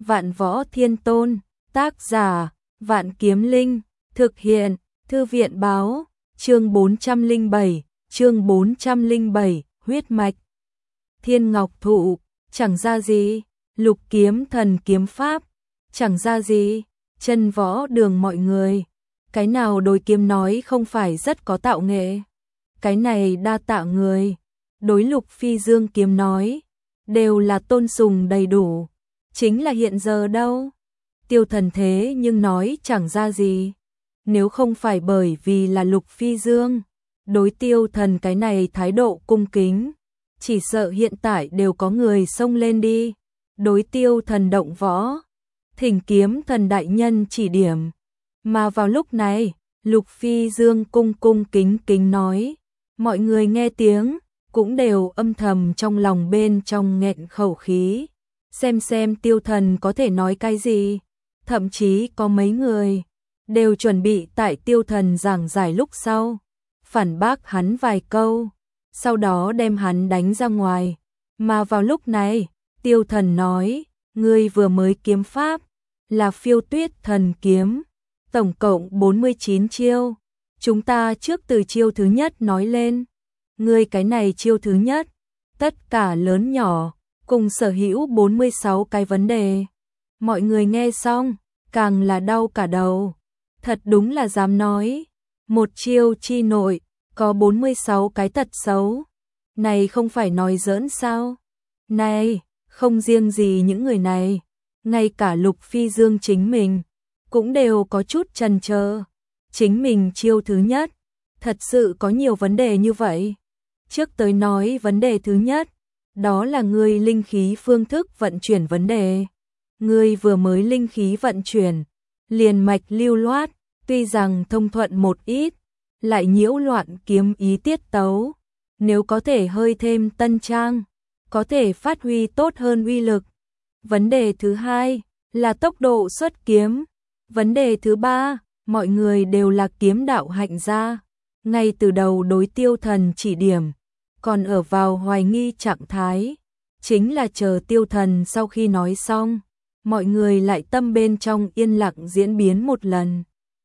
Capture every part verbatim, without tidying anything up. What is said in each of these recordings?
Vạn Võ Thiên Tôn, tác giả, Vạn Kiếm Linh, thực hiện, Thư viện báo, chương bốn trăm lẻ bảy, chương bốn trăm lẻ bảy, huyết mạch. Thiên Ngọc Thụ, chẳng ra gì, Lục Kiếm Thần kiếm pháp, chẳng ra gì, Chân Võ Đường mọi người. Cái nào đối kiếm nói không phải rất có tạo nghệ. Cái này đa tạ người. Đối Lục Phi Dương kiếm nói, đều là tôn sùng đầy đủ. Chính là hiện giờ đâu. Tiêu Thần thế nhưng nói chẳng ra gì. Nếu không phải bởi vì là Lục Phi Dương, đối Tiêu Thần cái này thái độ cung kính, chỉ sợ hiện tại đều có người xông lên đi. Đối Tiêu Thần động võ, thỉnh Kiếm Thần đại nhân chỉ điểm. Mà vào lúc này, Lục Phi Dương cung cung kính kính nói, mọi người nghe tiếng, cũng đều âm thầm trong lòng bên trong nghẹn khẩu khí, xem xem Tiêu Thần có thể nói cái gì. Thậm chí có mấy người đều chuẩn bị tại Tiêu Thần giảng giải lúc sau, phản bác hắn vài câu, sau đó đem hắn đánh ra ngoài. Mà vào lúc này, Tiêu Thần nói, ngươi vừa mới kiếm pháp, là Phiêu Tuyết Thần kiếm, tổng cộng bốn mươi chín chiêu. Chúng ta trước từ chiêu thứ nhất nói lên. Ngươi cái này chiêu thứ nhất, tất cả lớn nhỏ, cùng sở hữu bốn mươi sáu cái vấn đề. Mọi người nghe xong, càng là đau cả đầu. Thật đúng là dám nói, một chiêu chi nội, có bốn mươi sáu cái tật xấu. Này không phải nói giỡn sao? Này, không riêng gì những người này, ngay cả Lục Phi Dương chính mình, cũng đều có chút chần chờ. Chính mình chiêu thứ nhất, thật sự có nhiều vấn đề như vậy. Trước tới nói vấn đề thứ nhất, đó là ngươi linh khí phương thức vận chuyển vấn đề. Ngươi vừa mới linh khí vận chuyển, liền mạch lưu loát, tuy rằng thông thuận một ít, lại nhiễu loạn kiếm ý tiết tấu. Nếu có thể hơi thêm tân trang, có thể phát huy tốt hơn uy lực. Vấn đề thứ hai là tốc độ xuất kiếm. Vấn đề thứ ba, mọi người đều là kiếm đạo hạnh gia. Ngay từ đầu đối Tiêu Thần chỉ điểm, còn ở vào hoài nghi trạng thái. Chính là chờ Tiêu Thần sau khi nói xong, mọi người lại tâm bên trong yên lặng diễn biến một lần.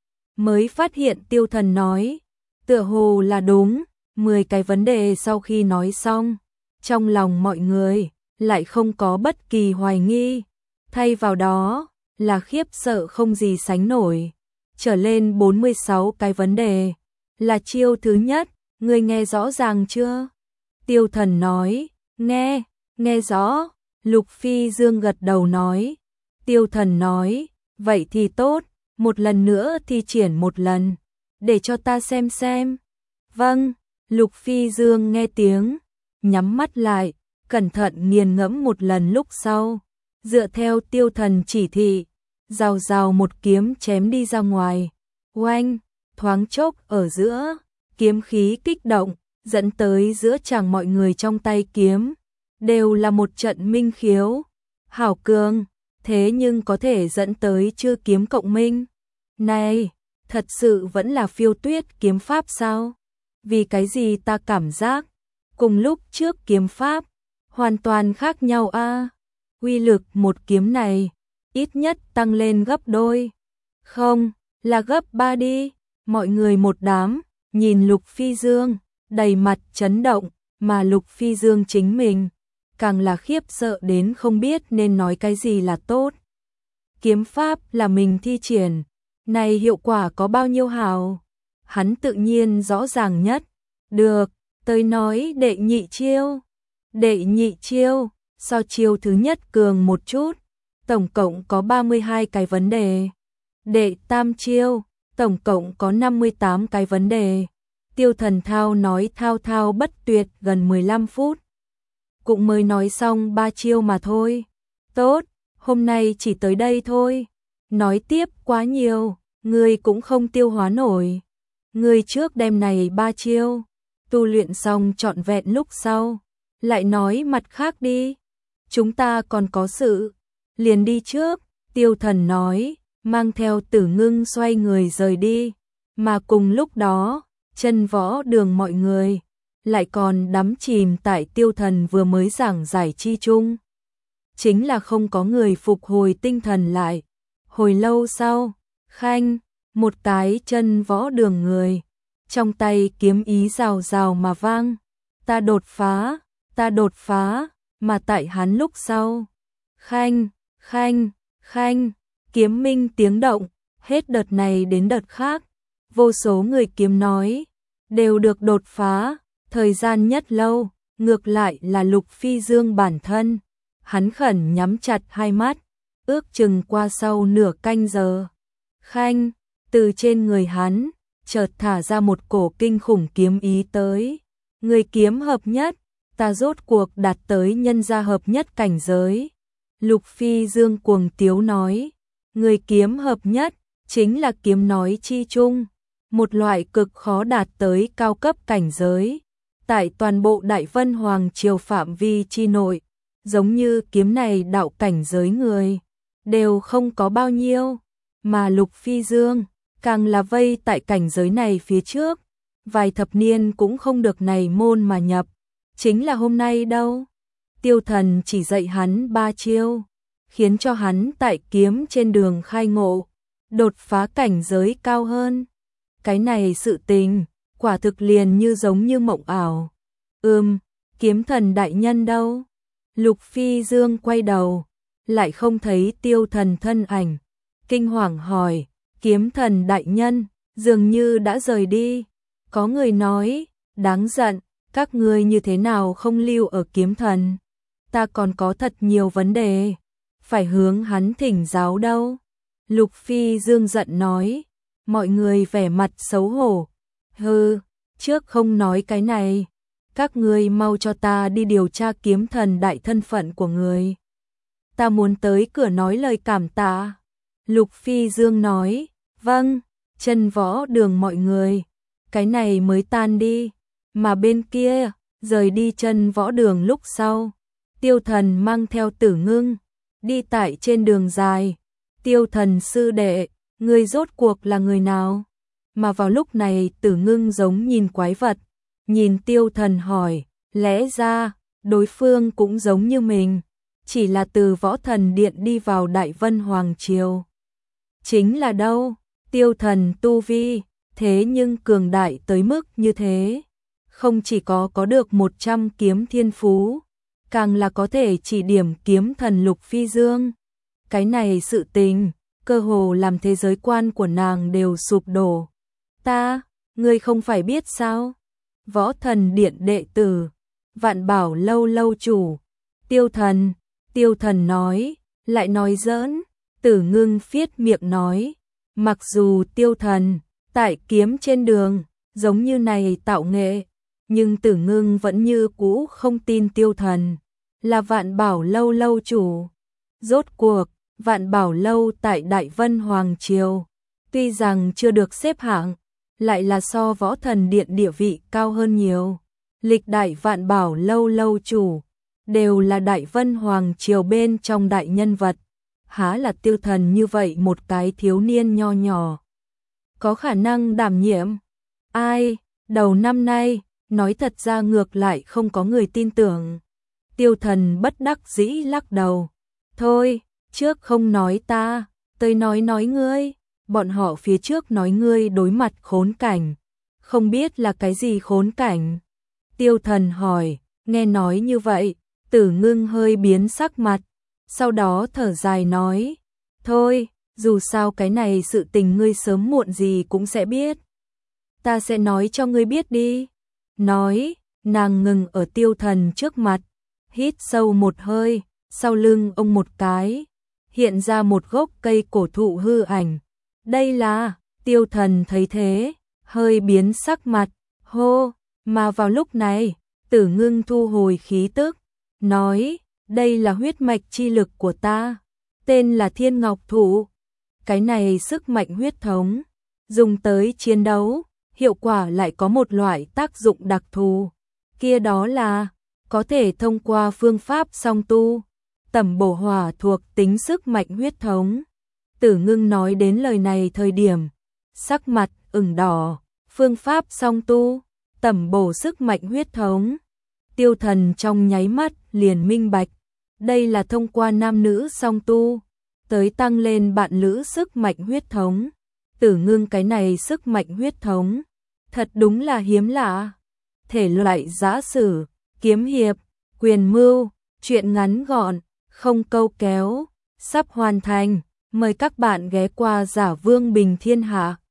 Mới phát hiện Tiêu Thần nói, tựa hồ là đúng. mười cái vấn đề sau khi nói xong, trong lòng mọi người lại không có bất kỳ hoài nghi. Thay vào đó là khiếp sợ không gì sánh nổi. Trở lên bốn mươi sáu cái vấn đề. Là chiêu thứ nhất, ngươi nghe rõ ràng chưa? Tiêu Thần nói, nghe, nghe rõ. Lục Phi Dương gật đầu nói. Tiêu Thần nói, vậy thì tốt, một lần nữa thi triển một lần, để cho ta xem xem. Vâng, Lục Phi Dương nghe tiếng, nhắm mắt lại, cẩn thận nghiền ngẫm một lần lúc sau, dựa theo Tiêu Thần chỉ thị, rào rào một kiếm chém đi ra ngoài. Oanh, thoáng chốc ở giữa, kiếm khí kích động, dẫn tới giữa chàng mọi người trong tay kiếm, đều là một trận minh khiếu. Hảo cường, thế nhưng có thể dẫn tới chưa kiếm cộng minh. Này, thật sự vẫn là Phiêu Tuyết kiếm pháp sao? Vì cái gì ta cảm giác, cùng lúc trước kiếm pháp, hoàn toàn khác nhau a. À? Uy lực một kiếm này, ít nhất tăng lên gấp đôi. Không, là gấp ba đi. Mọi người một đám, nhìn Lục Phi Dương, đầy mặt chấn động, mà Lục Phi Dương chính mình, càng là khiếp sợ đến không biết nên nói cái gì là tốt. Kiếm pháp là mình thi triển, này hiệu quả có bao nhiêu hào? Hắn tự nhiên rõ ràng nhất. Được, tới nói đệ nhị chiêu. Đệ nhị chiêu, so chiêu thứ nhất cường một chút, tổng cộng có ba mươi hai cái vấn đề. Đệ tam chiêu, tổng cộng có năm mươi tám cái vấn đề. Tiêu Thần thao nói thao thao bất tuyệt gần mười lăm phút. Cũng mới nói xong ba chiêu mà thôi. Tốt, hôm nay chỉ tới đây thôi. Nói tiếp quá nhiều, ngươi cũng không tiêu hóa nổi. Ngươi trước đêm này ba chiêu, tu luyện xong trọn vẹn lúc sau, lại nói mặt khác đi. Chúng ta còn có sự, liền đi trước. Tiêu Thần nói, mang theo Tử Ngưng xoay người rời đi. Mà cùng lúc đó, Chân Võ Đường mọi người lại còn đắm chìm tại Tiêu Thần vừa mới giảng giải chi chung. chính là không có người phục hồi tinh thần lại. Hồi lâu sau, khanh, một cái chân võ đường người, trong tay kiếm ý rào rào mà vang, ta đột phá, ta đột phá, mà tại hắn lúc sau. Khanh, khanh, khanh, kiếm minh tiếng động, hết đợt này đến đợt khác, vô số người kiếm nói, đều được đột phá, thời gian nhất lâu, ngược lại là Lục Phi Dương bản thân. Hắn khẩn nhắm chặt hai mắt, ước chừng qua sau nửa canh giờ. Khanh, từ trên người hắn, chợt thả ra một cổ kinh khủng kiếm ý tới. Người kiếm hợp nhất, ta rốt cuộc đạt tới nhân gia hợp nhất cảnh giới. Lục Phi Dương cuồng tiếu nói, người kiếm hợp nhất, chính là kiếm nói chi chung, một loại cực khó đạt tới cao cấp cảnh giới. Tại toàn bộ Đại Vân Hoàng triều phạm vi chi nội, giống như kiếm này đạo cảnh giới người, đều không có bao nhiêu, mà Lục Phi Dương, càng là vây tại cảnh giới này phía trước, vài thập niên cũng không được này môn mà nhập, chính là hôm nay đâu. Tiêu Thần chỉ dạy hắn ba chiêu, khiến cho hắn tại kiếm trên đường khai ngộ, đột phá cảnh giới cao hơn. Cái này sự tình, quả thực liền như giống như mộng ảo. Ừm, kiếm thần đại nhân đâu? Lục Phi Dương quay đầu, lại không thấy Tiêu Thần thân ảnh, kinh hoàng hỏi, kiếm thần đại nhân, dường như đã rời đi. Có người nói, đáng giận, các ngươi như thế nào không lưu ở kiếm thần? Ta còn có thật nhiều vấn đề, phải hướng hắn thỉnh giáo đâu. Lục Phi Dương giận nói, mọi người vẻ mặt xấu hổ. Hừ, trước không nói cái này, các ngươi mau cho ta đi điều tra kiếm thần đại thân phận của người. Ta muốn tới cửa nói lời cảm tạ. Lục Phi Dương nói, vâng, chân võ đường mọi người, cái này mới tan đi, mà bên kia, rời đi chân võ đường lúc sau. Tiêu Thần mang theo Tử Ngưng, đi tại trên đường dài. Tiêu Thần sư đệ, người rốt cuộc là người nào? Mà vào lúc này Tử Ngưng giống nhìn quái vật, nhìn Tiêu Thần hỏi, lẽ ra, đối phương cũng giống như mình, chỉ là từ Võ Thần Điện đi vào Đại Vân Hoàng Triều. Chính là đâu? Tiêu Thần tu vi, thế nhưng cường đại tới mức như thế. Không chỉ có có được một trăm kiếm thiên phú, càng là có thể chỉ điểm kiếm thần Lục Phi Dương. Cái này sự tình, cơ hồ làm thế giới quan của nàng đều sụp đổ. Ta, ngươi không phải biết sao? Võ Thần Điện đệ tử, Vạn Bảo lâu lâu chủ, Tiêu Thần, Tiêu Thần nói, lại nói giỡn. Tử Ngưng phiết miệng nói, mặc dù Tiêu Thần, tại kiếm trên đường, giống như này tạo nghệ, nhưng Tử Ngưng vẫn như cũ không tin Tiêu Thần là Vạn Bảo lâu lâu chủ. Rốt cuộc, Vạn Bảo lâu tại Đại Vân Hoàng Triều, tuy rằng chưa được xếp hạng, lại là so Võ Thần Điện địa vị cao hơn nhiều. Lịch đại Vạn Bảo lâu lâu chủ, đều là Đại Vân Hoàng Triều bên trong đại nhân vật. Há là Tiêu Thần như vậy một cái thiếu niên nho nhỏ có khả năng đảm nhiệm? Ai, đầu năm nay, nói thật ra ngược lại không có người tin tưởng. Tiêu Thần bất đắc dĩ lắc đầu. Thôi, trước không nói ta, tôi nói nói ngươi. Bọn họ phía trước nói ngươi đối mặt khốn cảnh. Không biết là cái gì khốn cảnh? Tiêu Thần hỏi, nghe nói như vậy, Tử Ngưng hơi biến sắc mặt. Sau đó thở dài nói, thôi, dù sao cái này sự tình ngươi sớm muộn gì cũng sẽ biết. Ta sẽ nói cho ngươi biết đi. Nói, nàng ngừng ở Tiêu Thần trước mặt, hít sâu một hơi, sau lưng ông một cái, hiện ra một gốc cây cổ thụ hư ảnh. Đây là, Tiêu Thần thấy thế, hơi biến sắc mặt, hô, mà vào lúc này, Tử Ngưng thu hồi khí tức, nói, đây là huyết mạch chi lực của ta, tên là Thiên Ngọc Thụ. Cái này sức mạnh huyết thống, dùng tới chiến đấu, hiệu quả lại có một loại tác dụng đặc thù, kia đó là có thể thông qua phương pháp song tu, tẩm bổ hỏa thuộc tính sức mạnh huyết thống. Tử Ngưng nói đến lời này thời điểm, sắc mặt ửng đỏ, phương pháp song tu, tẩm bổ sức mạnh huyết thống. Tiêu Thần trong nháy mắt liền minh bạch, Đây là thông qua nam nữ song tu, tới tăng lên bạn lữ sức mạnh huyết thống. Tử Ngưng cái này sức mạnh huyết thống, thật đúng là hiếm lạ. Thể loại giã sử, kiếm hiệp, quyền mưu, truyện ngắn gọn, không câu kéo, sắp hoàn thành. Mời các bạn ghé qua Giả Vương Bình Thiên Hạ.